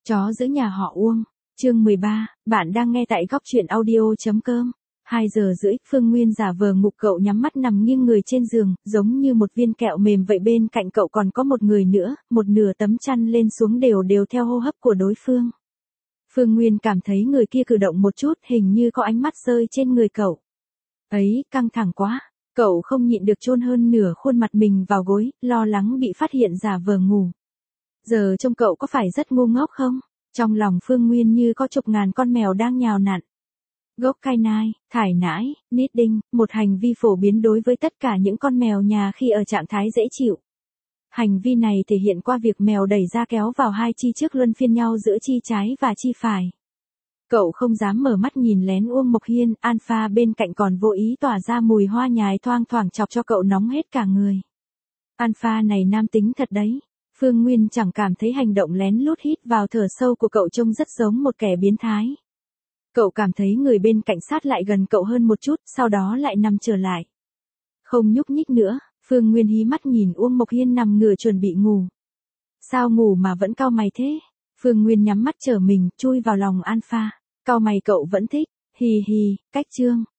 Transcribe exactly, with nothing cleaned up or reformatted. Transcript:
Chó giữ nhà họ Uông, chương mười ba, bạn đang nghe tại góc truyện audio.com. hai giờ rưỡi, Phương Nguyên giả vờ ngục cậu nhắm mắt nằm nghiêng người trên giường, giống như một viên kẹo mềm vậy, bên cạnh cậu còn có một người nữa, một nửa tấm chăn lên xuống đều đều theo hô hấp của đối phương. Phương Nguyên cảm thấy người kia cử động một chút, hình như có ánh mắt rơi trên người cậu. Ấy, căng thẳng quá, cậu không nhịn được chôn hơn nửa khuôn mặt mình vào gối, lo lắng bị phát hiện giả vờ ngủ. Giờ trông cậu có phải rất ngu ngốc không? Trong lòng Phương Nguyên như có chục ngàn con mèo đang nhào nặn. Gốc cai nai, thải nãi, knitting, một hành vi phổ biến đối với tất cả những con mèo nhà khi ở trạng thái dễ chịu. Hành vi này thể hiện qua việc mèo đẩy ra kéo vào hai chi trước luân phiên nhau giữa chi trái và chi phải. Cậu không dám mở mắt nhìn lén Uông Mộc Hiên, Alpha bên cạnh còn vô ý tỏa ra mùi hoa nhài thoang thoảng chọc cho cậu nóng hết cả người. Alpha này nam tính thật đấy. Phương Nguyên chẳng cảm thấy hành động lén lút hít vào thở sâu của cậu trông rất giống một kẻ biến thái. Cậu cảm thấy người bên cạnh sát lại gần cậu hơn một chút, sau đó lại nằm trở lại. Không nhúc nhích nữa, Phương Nguyên hí mắt nhìn Uông Mộc Hiên nằm ngửa chuẩn bị ngủ. Sao ngủ mà vẫn cau mày thế? Phương Nguyên nhắm mắt trở mình, chui vào lòng Alpha. Cau mày cậu vẫn thích, hì hì, cách chương.